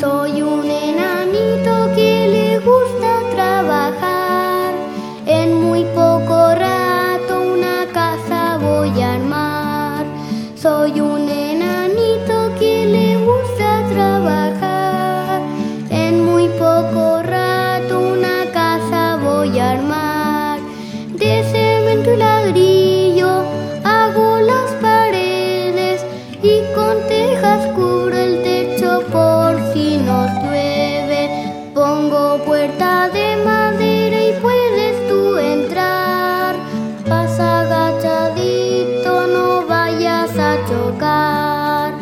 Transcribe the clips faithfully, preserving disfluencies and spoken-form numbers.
Soy un enanito que le gusta trabajar. En muy poco rato una casa voy a armar. Soy un enanito que le gusta trabajar. En muy poco rato una casa voy a armar. De cemento y ladrillo hago las paredes y con tejas cubro el techo por si nos llueve. Pongo puerta de madera y puedes tú entrar. Pasa agachadito, no vayas a chocar.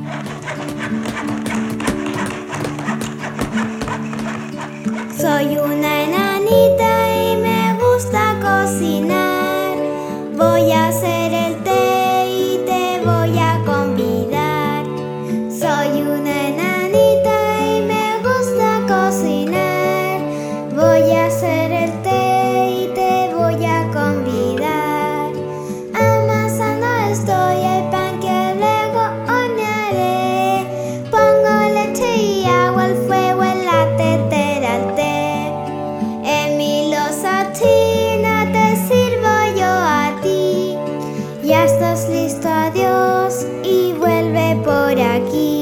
Soy una enanita y me gusta cocinar. Voy a hacer el té y te voy a convidar. Soy una enanita y me gusta cocinar. Voy a hacer el té y te voy a convidar. Amasando estoy el pan que luego hornearé. Pongo leche y agua al fuego en la tetera al té. En mi loza china te sirvo yo a ti. Ya estás listo, adiós, y vuelve por aquí.